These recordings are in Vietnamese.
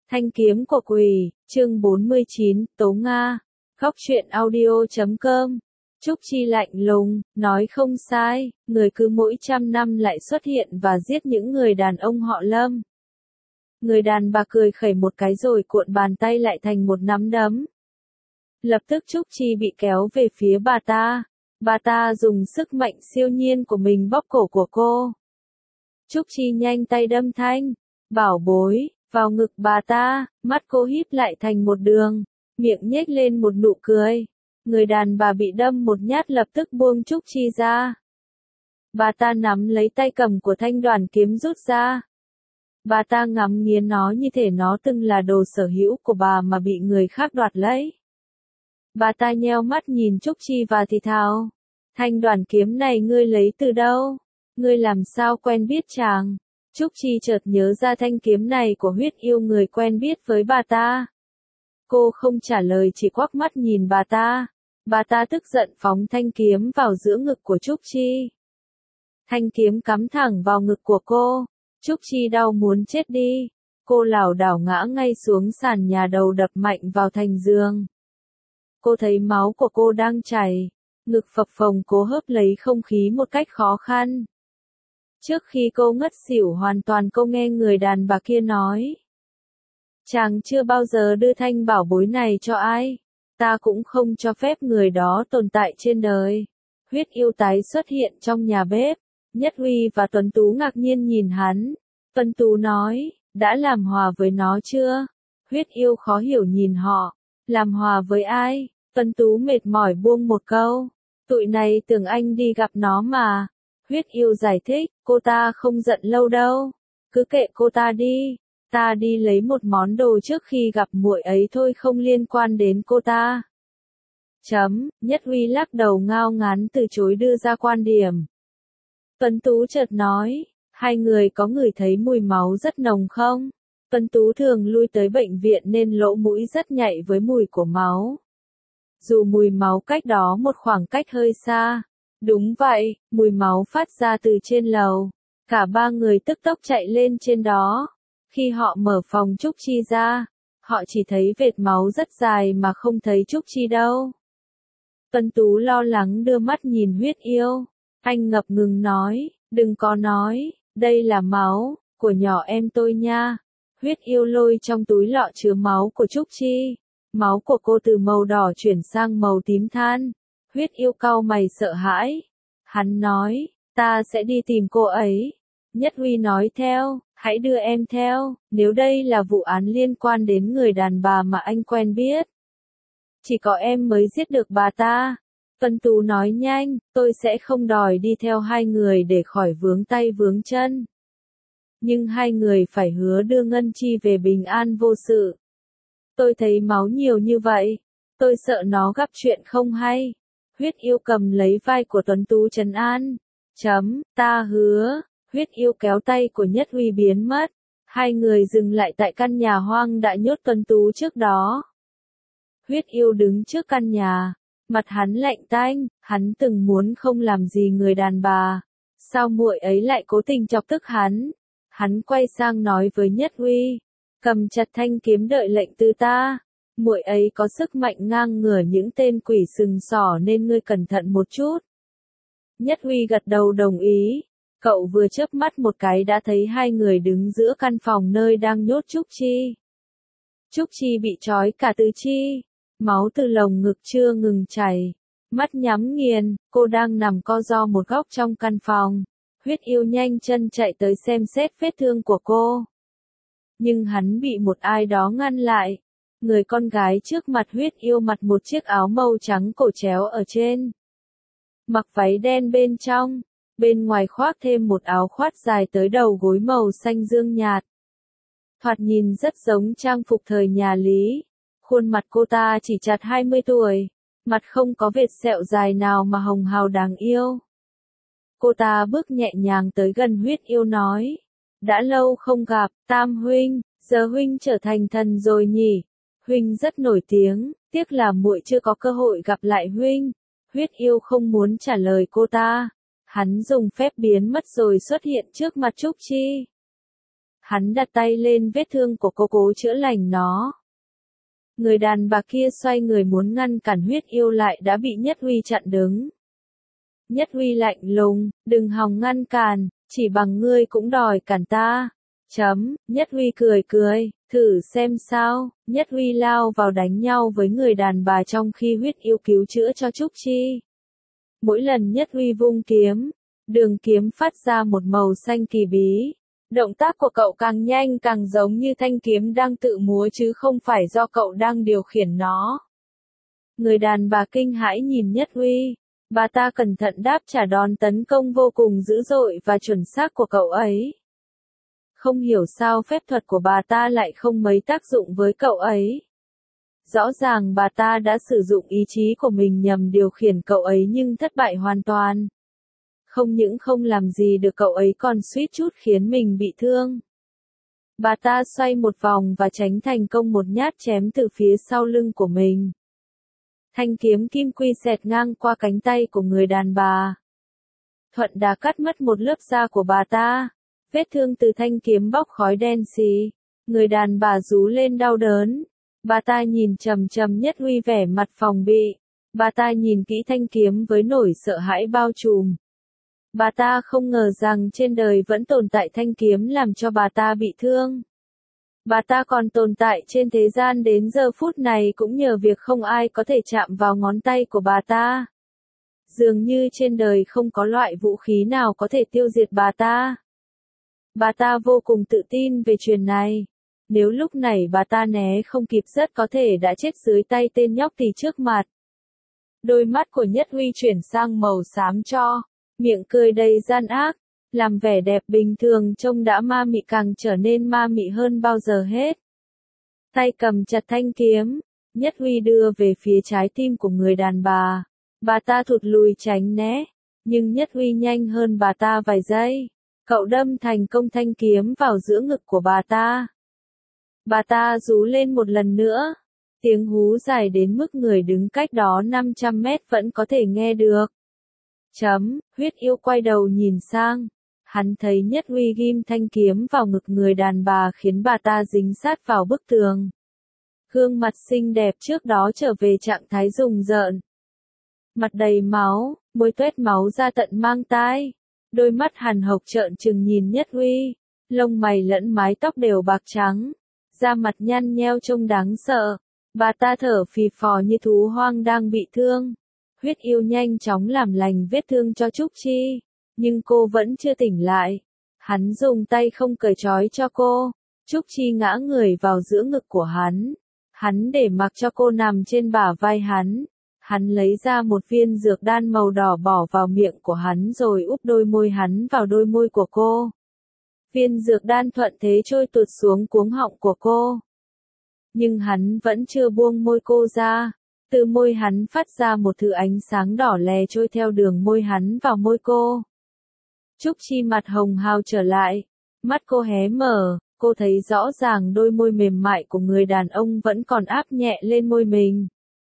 Thanh kiếm của quỷ, chương 49, Tố Nga. Góc truyện audio.com. Trúc Chi lạnh lùng, nói không sai, người cứ mỗi 100 năm lại xuất hiện và giết những người đàn ông họ Lâm. Người đàn bà cười khẩy một cái rồi cuộn bàn tay lại thành một nắm đấm. Lập tức Trúc Chi bị kéo về phía bà ta. Bà ta dùng sức mạnh siêu nhiên của mình bóp cổ của cô. Trúc Chi nhanh tay đâm Thanh, Bảo Bối, vào ngực bà ta, mắt cô híp lại thành một đường, miệng nhếch lên một nụ cười. Người đàn bà bị đâm một nhát lập tức buông Trúc Chi ra. Bà ta nắm lấy tay cầm của Thanh đoàn kiếm rút ra. Bà ta ngắm nghía nó như thể nó từng là đồ sở hữu của bà mà bị người khác đoạt lấy. Bà ta nheo mắt nhìn Trúc Chi và thì thào, Thanh đoàn kiếm này ngươi lấy từ đâu? Ngươi làm sao quen biết chàng? Trúc Chi chợt nhớ ra thanh kiếm này của huyết yêu người quen biết với bà ta. Cô không trả lời chỉ quắc mắt nhìn bà ta. Bà ta tức giận phóng thanh kiếm vào giữa ngực của Trúc Chi. Thanh kiếm cắm thẳng vào ngực của cô. Trúc Chi đau muốn chết đi. Cô lảo đảo ngã ngay xuống sàn nhà, đầu đập mạnh vào thành giường. Cô thấy máu của cô đang chảy. Ngực phập phồng cố hớp lấy không khí một cách khó khăn. Trước khi cô ngất xỉu hoàn toàn cô nghe người đàn bà kia nói. Chàng chưa bao giờ đưa thanh bảo bối này cho ai. Ta cũng không cho phép người đó tồn tại trên đời. Huyết yêu tái xuất hiện trong nhà bếp. Nhất Huy và Tuấn Tú ngạc nhiên nhìn hắn. Tuấn Tú nói, đã làm hòa với nó chưa? Huyết yêu khó hiểu nhìn họ. Làm hòa với ai? Tuấn Tú mệt mỏi buông một câu. Tụi này tưởng anh đi gặp nó mà. Huyết yêu giải thích, cô ta không giận lâu đâu. Cứ kệ cô ta đi. Ta đi lấy một món đồ trước khi gặp muội ấy thôi, không liên quan đến cô ta. Nhất Huy lắc đầu ngao ngán từ chối đưa ra quan điểm. Tuấn Tú chợt nói, hai người có ngửi thấy mùi máu rất nồng không? Tuấn Tú thường lui tới bệnh viện nên lỗ mũi rất nhạy với mùi của máu. Dù mùi máu cách đó một khoảng cách hơi xa. Đúng vậy, mùi máu phát ra từ trên lầu. Cả ba người tức tốc chạy lên trên đó. Khi họ mở phòng Trúc Chi ra, họ chỉ thấy vệt máu rất dài mà không thấy Trúc Chi đâu. Tuấn Tú lo lắng đưa mắt nhìn huyết yêu. Anh ngập ngừng nói, đừng có nói, đây là máu của nhỏ em tôi nha. Huyết yêu lôi trong túi lọ chứa máu của Trúc Chi. Máu của cô từ màu đỏ chuyển sang màu tím than. Huyết yêu cau mày sợ hãi. Hắn nói, ta sẽ đi tìm cô ấy. Nhất Huy nói theo, hãy đưa em theo, nếu đây là vụ án liên quan đến người đàn bà mà anh quen biết. Chỉ có em mới giết được bà ta. Tuấn Tú nói nhanh, tôi sẽ không đòi đi theo hai người để khỏi vướng tay vướng chân. Nhưng hai người phải hứa đưa Ngân Chi về bình an vô sự. Tôi thấy máu nhiều như vậy. Tôi sợ nó gặp chuyện không hay. Huyết yêu cầm lấy vai của Tuấn Tú trấn an. Ta hứa. Huyết yêu kéo tay của Nhất Huy biến mất. Hai người dừng lại tại căn nhà hoang đã nhốt Tuấn Tú trước đó. Huyết yêu đứng trước căn nhà. Mặt hắn lạnh tanh, hắn từng muốn không làm gì người đàn bà. Sao muội ấy lại cố tình chọc tức hắn? Hắn quay sang nói với Nhất Huy. Cầm chặt thanh kiếm đợi lệnh từ ta. Muội ấy có sức mạnh ngang ngửa những tên quỷ sừng sỏ nên ngươi cẩn thận một chút. Nhất Huy gật đầu đồng ý. Cậu vừa chớp mắt một cái đã thấy hai người đứng giữa căn phòng nơi đang nhốt Trúc Chi. Trúc Chi bị trói cả tứ chi. Máu từ lồng ngực chưa ngừng chảy. Mắt nhắm nghiền, cô đang nằm co ro một góc trong căn phòng. Huyết yêu nhanh chân chạy tới xem xét vết thương của cô. Nhưng hắn bị một ai đó ngăn lại. Người con gái trước mặt huyết yêu mặc một chiếc áo màu trắng cổ chéo ở trên. Mặc váy đen bên trong. Bên ngoài khoác thêm một áo khoác dài tới đầu gối màu xanh dương nhạt. Thoạt nhìn rất giống trang phục thời nhà Lý. Khuôn mặt cô ta chỉ chặt 20 tuổi. Mặt không có vệt sẹo dài nào mà hồng hào đáng yêu. Cô ta bước nhẹ nhàng tới gần huyết yêu nói. Đã lâu không gặp, Tam huynh, giờ huynh trở thành thần rồi nhỉ. Huynh rất nổi tiếng, tiếc là muội chưa có cơ hội gặp lại huynh. Huyết yêu không muốn trả lời cô ta. Hắn dùng phép biến mất rồi xuất hiện trước mặt Trúc Chi. Hắn đặt tay lên vết thương của cô cố chữa lành nó. Người đàn bà kia xoay người muốn ngăn cản Huyết Yêu lại đã bị Nhất Huy chặn đứng. Nhất Huy lạnh lùng, đừng hòng ngăn cản, chỉ bằng ngươi cũng đòi cản ta. Nhất Huy cười cười, thử xem sao. Nhất Huy lao vào đánh nhau với người đàn bà trong khi Huyết Yêu cứu chữa cho Trúc Chi. Mỗi lần Nhất Huy vung kiếm, đường kiếm phát ra một màu xanh kỳ bí. Động tác của cậu càng nhanh càng giống như thanh kiếm đang tự múa chứ không phải do cậu đang điều khiển nó. Người đàn bà kinh hãi nhìn Nhất Huy. Bà ta cẩn thận đáp trả đòn tấn công vô cùng dữ dội và chuẩn xác của cậu ấy. Không hiểu sao phép thuật của bà ta lại không mấy tác dụng với cậu ấy. Rõ ràng bà ta đã sử dụng ý chí của mình nhằm điều khiển cậu ấy nhưng thất bại hoàn toàn. Không những không làm gì được cậu ấy còn suýt chút khiến mình bị thương. Bà ta xoay một vòng và tránh thành công một nhát chém từ phía sau lưng của mình. Thanh kiếm kim quy xẹt ngang qua cánh tay của người đàn bà. Thuận đà cắt mất một lớp da của bà ta. Vết thương từ thanh kiếm bốc khói đen xì. Người đàn bà rú lên đau đớn. Bà ta nhìn chằm chằm Nhất Huy vẻ mặt phòng bị. Bà ta nhìn kỹ thanh kiếm với nỗi sợ hãi bao trùm. Bà ta không ngờ rằng trên đời vẫn tồn tại thanh kiếm làm cho bà ta bị thương. Bà ta còn tồn tại trên thế gian đến giờ phút này cũng nhờ việc không ai có thể chạm vào ngón tay của bà ta. Dường như trên đời không có loại vũ khí nào có thể tiêu diệt bà ta. Bà ta vô cùng tự tin về chuyện này. Nếu lúc này bà ta né không kịp rất có thể đã chết dưới tay tên nhóc tỳ trước mặt. Đôi mắt của Nhất Huy chuyển sang màu xám cho, miệng cười đầy gian ác, làm vẻ đẹp bình thường trông đã ma mị càng trở nên ma mị hơn bao giờ hết. Tay cầm chặt thanh kiếm, Nhất Huy đưa về phía trái tim của người đàn bà. Bà ta thụt lùi tránh né, nhưng Nhất Huy nhanh hơn bà ta vài giây. Cậu đâm thành công thanh kiếm vào giữa ngực của bà ta. Bà ta rú lên một lần nữa. Tiếng hú dài đến mức người đứng cách đó 500 mét vẫn có thể nghe được. Huyết Yêu quay đầu nhìn sang. Hắn thấy Nhất Huy ghim thanh kiếm vào ngực người đàn bà khiến bà ta dính sát vào bức tường. Gương mặt xinh đẹp trước đó trở về trạng thái rùng rợn. Mặt đầy máu, môi tuét máu ra tận mang tai. Đôi mắt hằn hộc trợn trừng nhìn Nhất Huy. Lông mày lẫn mái tóc đều bạc trắng. Da mặt nhăn nheo trông đáng sợ. Bà ta thở phì phò như thú hoang đang bị thương. Huyết Yêu nhanh chóng làm lành vết thương cho Trúc Chi. Nhưng cô vẫn chưa tỉnh lại. Hắn dùng tay không cởi trói cho cô. Trúc Chi ngã người vào giữa ngực của hắn. Hắn để mặc cho cô nằm trên bả vai hắn. Hắn lấy ra một viên dược đan màu đỏ bỏ vào miệng của hắn rồi úp đôi môi hắn vào đôi môi của cô. Viên dược đan thuận thế trôi tụt xuống cuống họng của cô. Nhưng hắn vẫn chưa buông môi cô ra. Từ môi hắn phát ra một thứ ánh sáng đỏ lè trôi theo đường môi hắn vào môi cô. Trúc Chi mặt hồng hào trở lại. Mắt cô hé mở, cô thấy rõ ràng đôi môi mềm mại của người đàn ông vẫn còn áp nhẹ lên môi mình.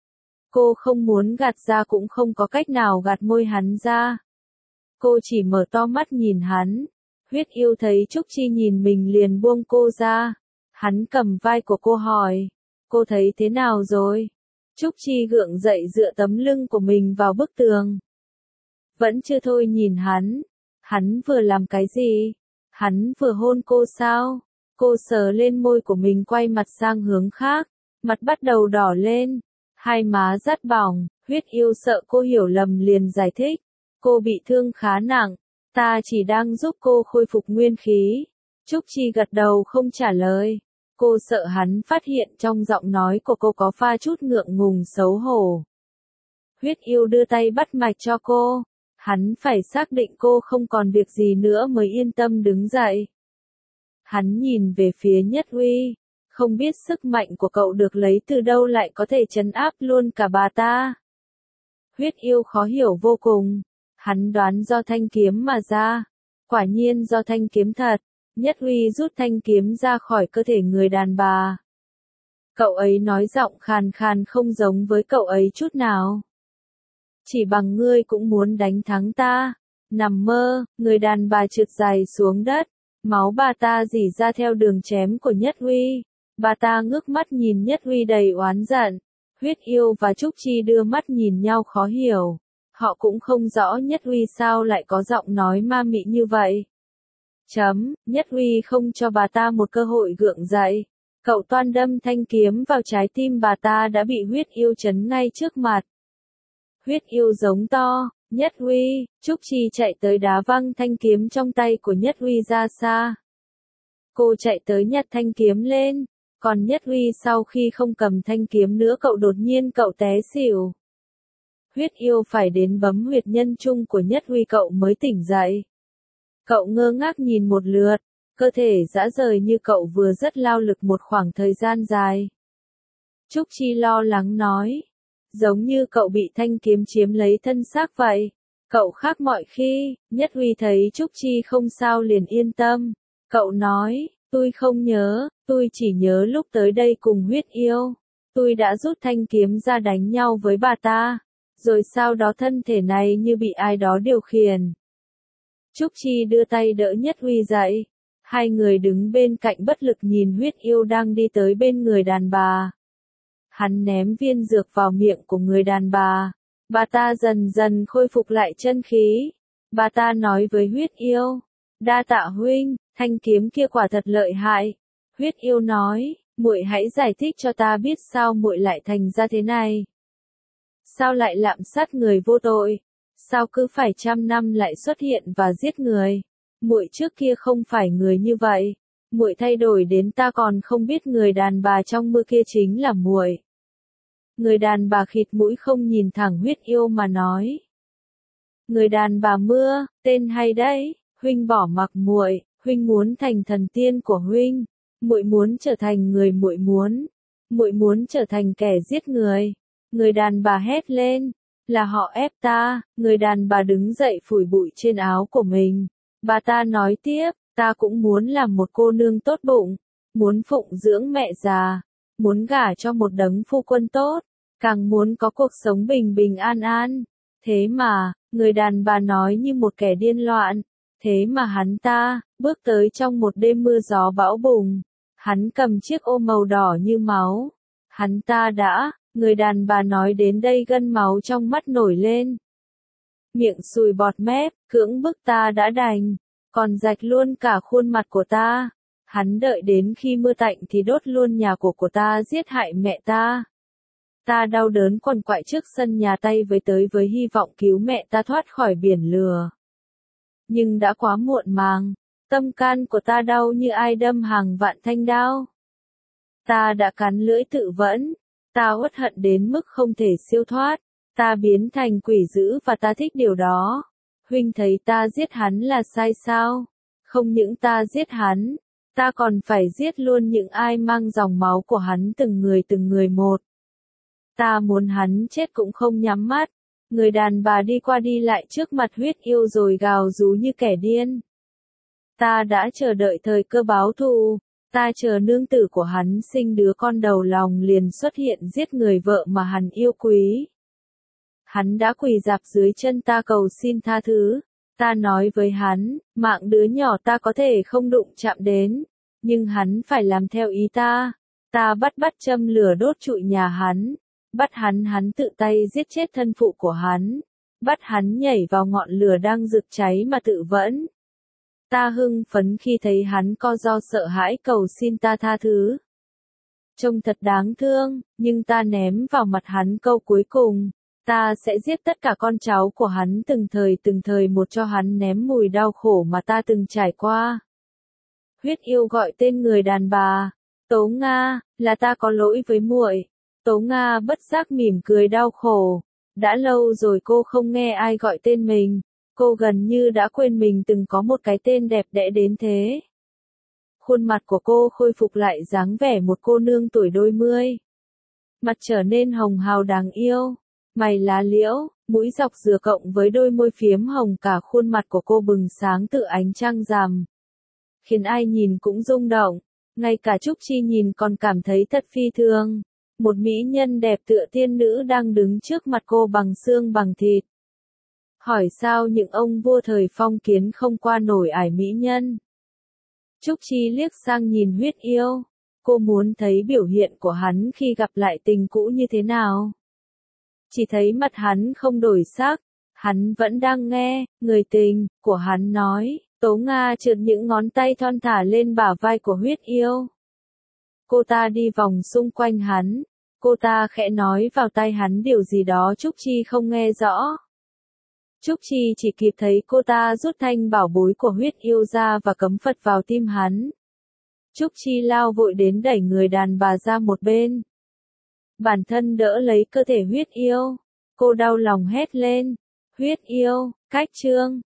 Cô không muốn gạt ra cũng không có cách nào gạt môi hắn ra. Cô chỉ mở to mắt nhìn hắn. Huyết Yêu thấy Trúc Chi nhìn mình liền buông cô ra. Hắn cầm vai của cô hỏi. Cô thấy thế nào rồi? Trúc Chi gượng dậy dựa tấm lưng của mình vào bức tường. Vẫn chưa thôi nhìn hắn. Hắn vừa làm cái gì? Hắn vừa hôn cô sao? Cô sờ lên môi của mình quay mặt sang hướng khác. Mặt bắt đầu đỏ lên. Hai má rát bỏng. Huyết Yêu sợ cô hiểu lầm liền giải thích. Cô bị thương khá nặng. Ta chỉ đang giúp cô khôi phục nguyên khí. Trúc Chi gật đầu không trả lời. Cô sợ hắn phát hiện trong giọng nói của cô có pha chút ngượng ngùng xấu hổ. Huyết Yêu đưa tay bắt mạch cho cô. Hắn phải xác định cô không còn việc gì nữa mới yên tâm đứng dậy. Hắn nhìn về phía Nhất Huy. Không biết sức mạnh của cậu được lấy từ đâu lại có thể trấn áp luôn cả bà ta. Huyết Yêu khó hiểu vô cùng. Hắn đoán do thanh kiếm mà ra. Quả nhiên do thanh kiếm thật. Nhất Huy rút thanh kiếm ra khỏi cơ thể người đàn bà. Cậu ấy nói giọng khàn khàn không giống với cậu ấy chút nào. Chỉ bằng ngươi cũng muốn đánh thắng ta. Nằm mơ, người đàn bà trượt dài xuống đất. Máu bà ta rỉ ra theo đường chém của Nhất Uy. Bà ta ngước mắt nhìn Nhất Uy đầy oán giận. Huyết Yêu và Trúc Chi đưa mắt nhìn nhau khó hiểu. Họ cũng không rõ Nhất Uy sao lại có giọng nói ma mị như vậy. Nhất Uy không cho bà ta một cơ hội gượng dậy. Cậu toan đâm thanh kiếm vào trái tim bà ta đã bị Huyết Yêu trấn ngay trước mặt. Huyết Yêu giống to, Nhất Uy, Trúc Chi chạy tới đá văng thanh kiếm trong tay của Nhất Uy ra xa. Cô chạy tới nhặt thanh kiếm lên, còn Nhất Uy sau khi không cầm thanh kiếm nữa đột nhiên té xỉu. Huyết Yêu phải đến bấm huyệt nhân trung của Nhất Uy cậu mới tỉnh dậy. Cậu ngơ ngác nhìn một lượt, cơ thể rã rời như cậu vừa rất lao lực một khoảng thời gian dài. Trúc Chi lo lắng nói, giống như cậu bị thanh kiếm chiếm lấy thân xác vậy. Cậu khác mọi khi. Nhất Uy thấy Trúc Chi không sao liền yên tâm. Cậu nói, tôi không nhớ, tôi chỉ nhớ lúc tới đây cùng Huyết Yêu. Tôi đã rút thanh kiếm ra đánh nhau với bà ta. Rồi sau đó thân thể này như bị ai đó điều khiển. Trúc Chi đưa tay đỡ Nhất Uy dậy. Hai người đứng bên cạnh bất lực nhìn Huyết Yêu đang đi tới bên người đàn bà. Hắn ném viên dược vào miệng của người đàn bà. Bà ta dần dần khôi phục lại chân khí. Bà ta nói với Huyết Yêu, đa tạ huynh, thanh kiếm kia quả thật lợi hại. Huyết Yêu nói, muội hãy giải thích cho ta biết sao muội lại thành ra thế này. Sao lại lạm sát người vô tội? Sao cứ phải 100 năm lại xuất hiện và giết người? Muội trước kia không phải người như vậy. Muội thay đổi đến ta còn không biết người đàn bà trong mơ kia chính là muội. Người đàn bà khịt mũi không nhìn thẳng Huyết Yêu mà nói. Người đàn bà mưa, tên hay đấy, huynh bỏ mặc muội, huynh muốn thành thần tiên của huynh, muội muốn trở thành người muội muốn trở thành kẻ giết người. Người đàn bà hét lên, là họ ép ta. Người đàn bà đứng dậy phủi bụi trên áo của mình. Bà ta nói tiếp, ta cũng muốn làm một cô nương tốt bụng, muốn phụng dưỡng mẹ già, muốn gả cho một đấng phu quân tốt, càng muốn có cuộc sống bình bình an an. Thế mà, người đàn bà nói như một kẻ điên loạn. Thế mà hắn ta, bước tới trong một đêm mưa gió bão bùng. Hắn cầm chiếc ô màu đỏ như máu. Hắn ta đã, người đàn bà nói đến đây gân máu trong mắt nổi lên. Miệng sùi bọt mép, cưỡng bức ta đã đành, còn rạch luôn cả khuôn mặt của ta. Hắn đợi đến khi mưa tạnh thì đốt luôn nhà của ta giết hại mẹ ta. Ta đau đớn quằn quại trước sân nhà tay với hy vọng cứu mẹ ta thoát khỏi biển lửa. Nhưng đã quá muộn màng, tâm can của ta đau như ai đâm hàng vạn thanh đao. Ta đã cắn lưỡi tự vẫn, ta uất hận đến mức không thể siêu thoát, ta biến thành quỷ dữ và ta thích điều đó. Huynh thấy ta giết hắn là sai sao? Không những ta giết hắn, ta còn phải giết luôn những ai mang dòng máu của hắn từng người một. Ta muốn hắn chết cũng không nhắm mắt. Người đàn bà đi qua đi lại trước mặt Huyết Yêu rồi gào rú như kẻ điên. Ta đã chờ đợi thời cơ báo thù, ta chờ nương tử của hắn sinh đứa con đầu lòng liền xuất hiện giết người vợ mà hắn yêu quý. Hắn đã quỳ rạp dưới chân ta cầu xin tha thứ. Ta nói với hắn, mạng đứa nhỏ ta có thể không đụng chạm đến, nhưng hắn phải làm theo ý ta. Ta bắt châm lửa đốt trụi nhà hắn, bắt hắn tự tay giết chết thân phụ của hắn, bắt hắn nhảy vào ngọn lửa đang rực cháy mà tự vẫn. Ta hưng phấn khi thấy hắn co ro sợ hãi cầu xin ta tha thứ. Trông thật đáng thương, nhưng ta ném vào mặt hắn câu cuối cùng. Ta sẽ giết tất cả con cháu của hắn từng thời một cho hắn ném mùi đau khổ mà ta từng trải qua. Huyết Yêu gọi tên người đàn bà. Tố Nga, là ta có lỗi với muội. Tố Nga bất giác mỉm cười đau khổ. Đã lâu rồi cô không nghe ai gọi tên mình. Cô gần như đã quên mình từng có một cái tên đẹp đẽ đến thế. Khuôn mặt của cô khôi phục lại dáng vẻ một cô nương tuổi đôi mươi. Mặt trở nên hồng hào đáng yêu. Mày lá liễu, mũi dọc dừa cộng với đôi môi phiếm hồng, cả khuôn mặt của cô bừng sáng tựa ánh trăng rằm. Khiến ai nhìn cũng rung động, ngay cả Trúc Chi nhìn còn cảm thấy thật phi thường. Một mỹ nhân đẹp tựa tiên nữ đang đứng trước mặt cô bằng xương bằng thịt. Hỏi sao những ông vua thời phong kiến không qua nổi ải mỹ nhân. Trúc Chi liếc sang nhìn huyết yêu. Cô muốn thấy biểu hiện của hắn khi gặp lại tình cũ như thế nào. Chỉ thấy mặt hắn không đổi sắc, hắn vẫn đang nghe, người tình của hắn nói. Tố Nga trượt những ngón tay thon thả lên bả vai của huyết yêu. Cô ta đi vòng xung quanh hắn. Cô ta khẽ nói vào tai hắn điều gì đó Trúc Chi không nghe rõ. Trúc Chi chỉ kịp thấy cô ta rút thanh bảo bối của huyết yêu ra và cấm Phật vào tim hắn. Trúc Chi lao vội đến đẩy người đàn bà ra một bên. Bản thân đỡ lấy cơ thể huyết yêu. Cô đau lòng hét lên. Huyết yêu, cách trương.